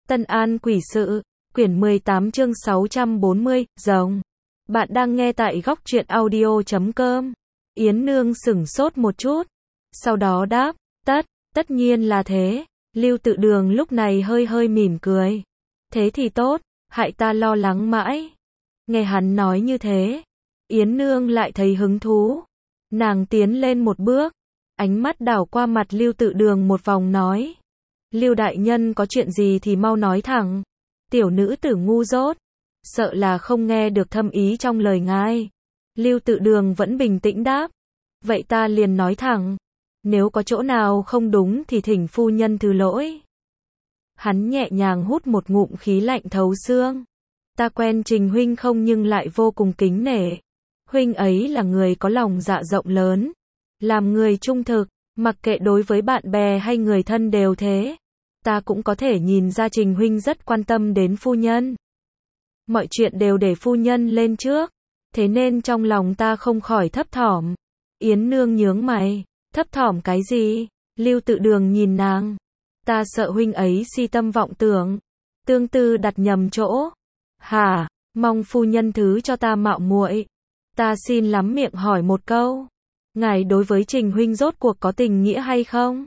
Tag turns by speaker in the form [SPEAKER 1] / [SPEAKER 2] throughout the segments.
[SPEAKER 1] Tân An quỷ sự, quyển 18 chương 640, rồng. Bạn đang nghe tại góc truyện audio.com. Yến Nương sửng sốt một chút, sau đó đáp, tất nhiên là thế. Lưu Tự Đường lúc này hơi hơi mỉm cười. Thế thì tốt, hại ta lo lắng mãi. Nghe hắn nói như thế, Yến Nương lại thấy hứng thú. Nàng tiến lên một bước, ánh mắt đảo qua mặt Lưu Tự Đường một vòng nói. Lưu đại nhân có chuyện gì thì mau nói thẳng. Tiểu nữ tử ngu dốt, sợ là không nghe được thâm ý trong lời ngài. Lưu Tự Đường vẫn bình tĩnh đáp. Vậy ta liền nói thẳng. Nếu có chỗ nào không đúng thì thỉnh phu nhân thứ lỗi. Hắn nhẹ nhàng hút một ngụm khí lạnh thấu xương. Ta quen Trình huynh không nhưng lại vô cùng kính nể. Huynh ấy là người có lòng dạ rộng lớn. Làm người trung thực, mặc kệ đối với bạn bè hay người thân đều thế. Ta cũng có thể nhìn ra Trình huynh rất quan tâm đến phu nhân. Mọi chuyện đều để phu nhân lên trước. Thế nên trong lòng ta không khỏi thấp thỏm. Yến Nương nhướng mày. Thấp thỏm cái gì? Lưu Tự Đường nhìn nàng. Ta sợ huynh ấy si tâm vọng tưởng. Tương tư đặt nhầm chỗ. Hả? Mong phu nhân thứ cho ta mạo muội. Ta xin lắm miệng hỏi một câu. Ngài đối với Trình huynh rốt cuộc có tình nghĩa hay không?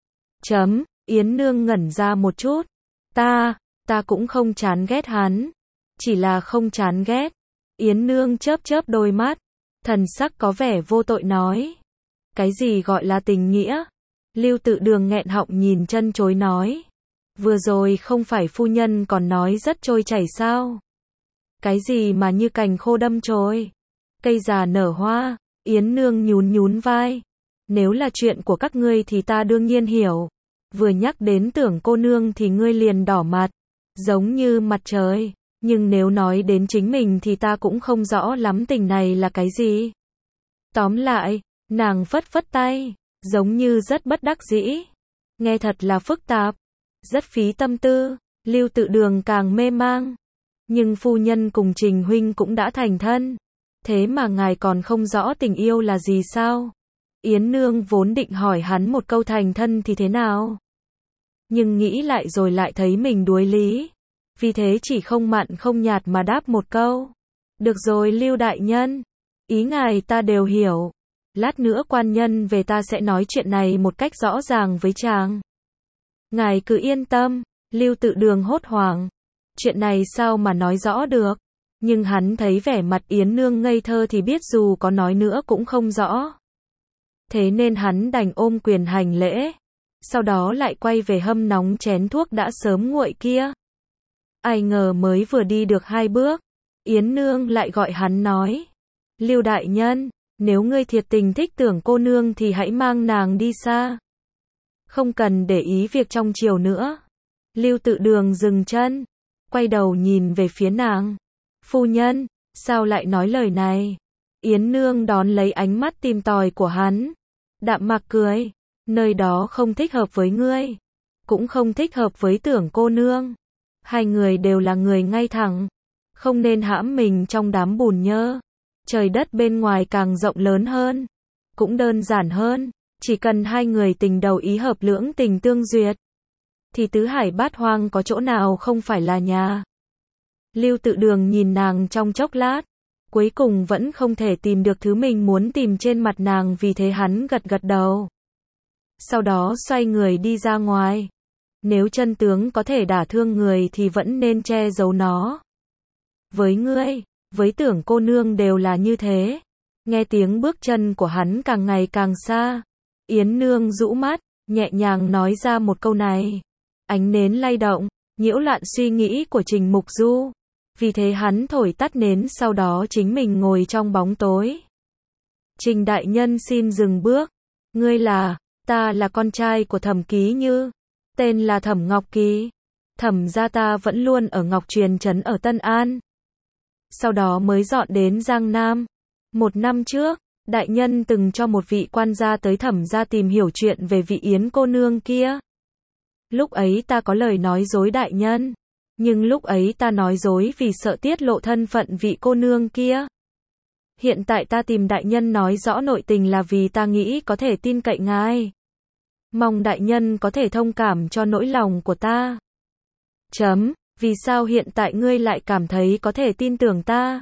[SPEAKER 1] Yến Nương ngẩn ra một chút. Ta cũng không chán ghét hắn. Chỉ là không chán ghét. Yến Nương chớp chớp đôi mắt. Thần sắc có vẻ vô tội nói. Cái gì gọi là tình nghĩa? Lưu Tự Đường nghẹn họng nhìn chân chối nói. Vừa rồi không phải phu nhân còn nói rất trôi chảy sao? Cái gì mà như cành khô đâm chồi? Cây già nở hoa. Yến Nương nhún nhún vai. Nếu là chuyện của các ngươi thì ta đương nhiên hiểu. Vừa nhắc đến Tưởng cô nương thì ngươi liền đỏ mặt. Giống như mặt trời. Nhưng nếu nói đến chính mình thì ta cũng không rõ lắm tình này là cái gì. Tóm lại, nàng phất phất tay. Giống như rất bất đắc dĩ. Nghe thật là phức tạp. Rất phí tâm tư. Lưu Tự Đường càng mê mang. Nhưng phu nhân cùng Trình huynh cũng đã thành thân. Thế mà ngài còn không rõ tình yêu là gì sao? Yến Nương vốn định hỏi hắn một câu thành thân thì thế nào? Nhưng nghĩ lại rồi lại thấy mình đuối lý. Vì thế chỉ không mặn không nhạt mà đáp một câu. Được rồi Lưu đại nhân. Ý ngài ta đều hiểu. Lát nữa quan nhân về ta sẽ nói chuyện này một cách rõ ràng với chàng. Ngài cứ yên tâm. Lưu Tự Đường hốt hoảng. Chuyện này sao mà nói rõ được? Nhưng hắn thấy vẻ mặt Yến Nương ngây thơ thì biết dù có nói nữa cũng không rõ. Thế nên hắn đành ôm quyền hành lễ. Sau đó lại quay về hâm nóng chén thuốc đã sớm nguội kia. Ai ngờ mới vừa đi được 2 bước. Yến Nương lại gọi hắn nói. Lưu đại nhân, nếu ngươi thiệt tình thích Tưởng cô nương thì hãy mang nàng đi xa. Không cần để ý việc trong triều nữa. Lưu Tự Đường dừng chân. Quay đầu nhìn về phía nàng. Phu nhân, sao lại nói lời này? Yến Nương đón lấy ánh mắt tìm tòi của hắn. Đạm mạc cười. Nơi đó không thích hợp với ngươi. Cũng không thích hợp với Tưởng cô nương. Hai người đều là người ngay thẳng. Không nên hãm mình trong đám bùn nhơ. Trời đất bên ngoài càng rộng lớn hơn. Cũng đơn giản hơn. Chỉ cần hai người tình đầu ý hợp lưỡng tình tương duyệt. Thì tứ hải bát hoang có chỗ nào không phải là nhà. Lưu Tự Đường nhìn nàng trong chốc lát. Cuối cùng vẫn không thể tìm được thứ mình muốn tìm trên mặt nàng, vì thế hắn gật gật đầu. Sau đó xoay người đi ra ngoài. Nếu chân tướng có thể đả thương người thì vẫn nên che giấu nó. Với ngươi, với Tưởng cô nương đều là như thế. Nghe tiếng bước chân của hắn càng ngày càng xa. Yến Nương rũ mắt, nhẹ nhàng nói ra một câu này. Ánh nến lay động, nhiễu loạn suy nghĩ của Trình Mục Du. Vì thế hắn thổi tắt nến, sau đó chính mình ngồi trong bóng tối. Trình đại nhân xin dừng bước. Ngươi là? Ta là con trai của Thẩm Ký Như. Tên là Thẩm Ngọc Kỳ. Thẩm gia ta vẫn luôn ở Ngọc Truyền trấn ở Tân An. Sau đó mới dọn đến Giang Nam. 1 năm trước, đại nhân từng cho một vị quan gia tới Thẩm gia tìm hiểu chuyện về vị Yến cô nương kia. Lúc ấy ta có lời nói dối đại nhân. Nhưng lúc ấy ta nói dối vì sợ tiết lộ thân phận vị cô nương kia. Hiện tại ta tìm đại nhân nói rõ nội tình là vì ta nghĩ có thể tin cậy ngài. Mong đại nhân có thể thông cảm cho nỗi lòng của ta. Vì sao hiện tại ngươi lại cảm thấy có thể tin tưởng ta?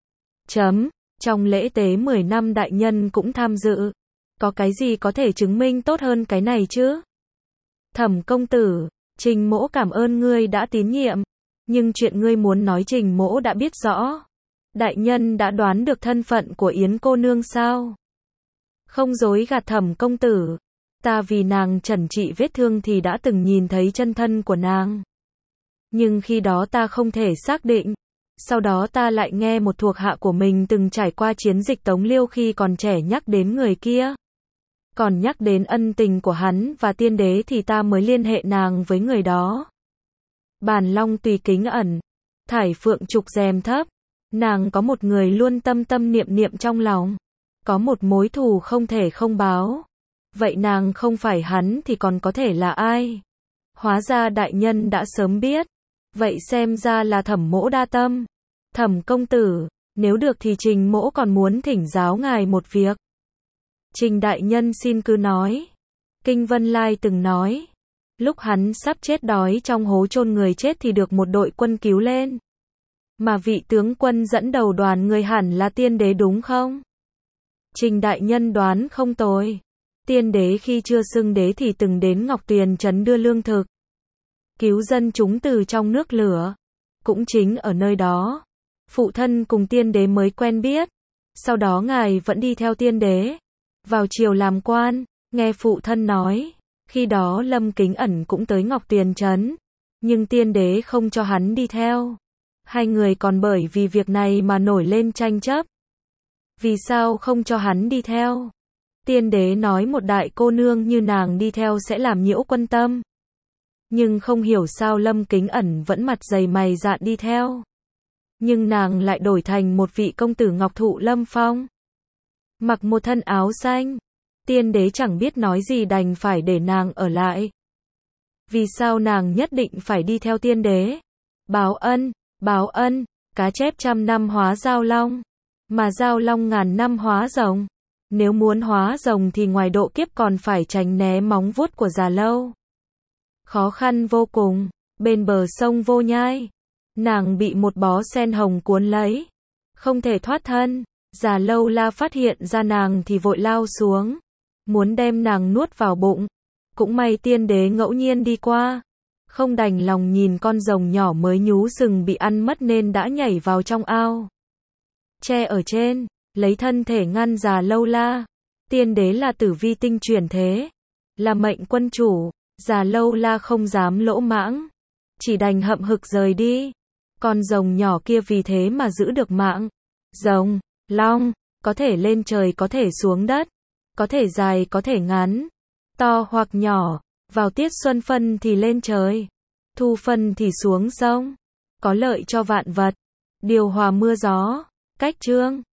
[SPEAKER 1] Trong lễ tế 10 năm đại nhân cũng tham dự. Có cái gì có thể chứng minh tốt hơn cái này chứ? Thẩm công tử, Trình mỗ cảm ơn ngươi đã tín nhiệm. Nhưng chuyện ngươi muốn nói Trình mỗ đã biết rõ. Đại nhân đã đoán được thân phận của Yến cô nương sao? Không dối gạt Thẩm công tử. Ta vì nàng chẩn trị vết thương thì đã từng nhìn thấy chân thân của nàng. Nhưng khi đó ta không thể xác định. Sau đó ta lại nghe một thuộc hạ của mình từng trải qua chiến dịch Tống Liêu khi còn trẻ nhắc đến người kia. Còn nhắc đến ân tình của hắn và tiên đế thì ta mới liên hệ nàng với người đó. Bàn long tùy kính ẩn, thải phượng trục rèm thấp. Nàng có một người luôn tâm tâm niệm niệm trong lòng. Có một mối thù không thể không báo. Vậy nàng không phải hắn thì còn có thể là ai? Hóa ra đại nhân đã sớm biết. Vậy xem ra là Thẩm mỗ đa tâm. Thẩm công tử, nếu được thì Trình mỗ còn muốn thỉnh giáo ngài một việc. Trình đại nhân xin cứ nói. Kinh Vân Lai từng nói. Lúc hắn sắp chết đói trong hố chôn người chết thì được một đội quân cứu lên. Mà vị tướng quân dẫn đầu đoàn người hẳn là tiên đế đúng không? Trình đại nhân đoán không tồi. Tiên đế khi chưa xưng đế thì từng đến Ngọc Tuyền trấn đưa lương thực. Cứu dân chúng từ trong nước lửa. Cũng chính ở nơi đó. Phụ thân cùng tiên đế mới quen biết. Sau đó ngài vẫn đi theo tiên đế. Vào triều làm quan, nghe phụ thân nói. Khi đó Lâm Kính Ẩn cũng tới Ngọc Tuyền trấn. Nhưng tiên đế không cho hắn đi theo. Hai người còn bởi vì việc này mà nổi lên tranh chấp. Vì sao không cho hắn đi theo? Tiên đế nói một đại cô nương như nàng đi theo sẽ làm nhiễu quân tâm. Nhưng không hiểu sao Lâm Kính Ẩn vẫn mặt dày mày dạn đi theo. Nhưng nàng lại đổi thành một vị công tử ngọc thụ lâm phong. Mặc một thân áo xanh. Tiên đế chẳng biết nói gì đành phải để nàng ở lại. Vì sao nàng nhất định phải đi theo tiên đế? Báo ân, cá chép 100 năm hóa giao long. Mà giao long ngàn năm hóa rồng. Nếu muốn hóa rồng thì ngoài độ kiếp còn phải tránh né móng vuốt của già lâu. Khó khăn vô cùng, bên bờ sông Vô Nhai. Nàng bị một bó sen hồng cuốn lấy. Không thể thoát thân. Già Lâu La phát hiện ra nàng thì vội lao xuống. Muốn đem nàng nuốt vào bụng. Cũng may tiên đế ngẫu nhiên đi qua. Không đành lòng nhìn con rồng nhỏ mới nhú sừng bị ăn mất nên đã nhảy vào trong ao. Che ở trên, lấy thân thể ngăn Già Lâu La. Tiên đế là tử vi tinh chuyển thế. Là mệnh quân chủ. Già Lâu La không dám lỗ mãng. Chỉ đành hậm hực rời đi. Con rồng nhỏ kia vì thế mà giữ được mạng. Rồng, long, có thể lên trời có thể xuống đất. Có thể dài có thể ngắn. To hoặc nhỏ. Vào tiết xuân phân thì lên trời. Thu phân thì xuống sông. Có lợi cho vạn vật. Điều hòa mưa gió. Cách chương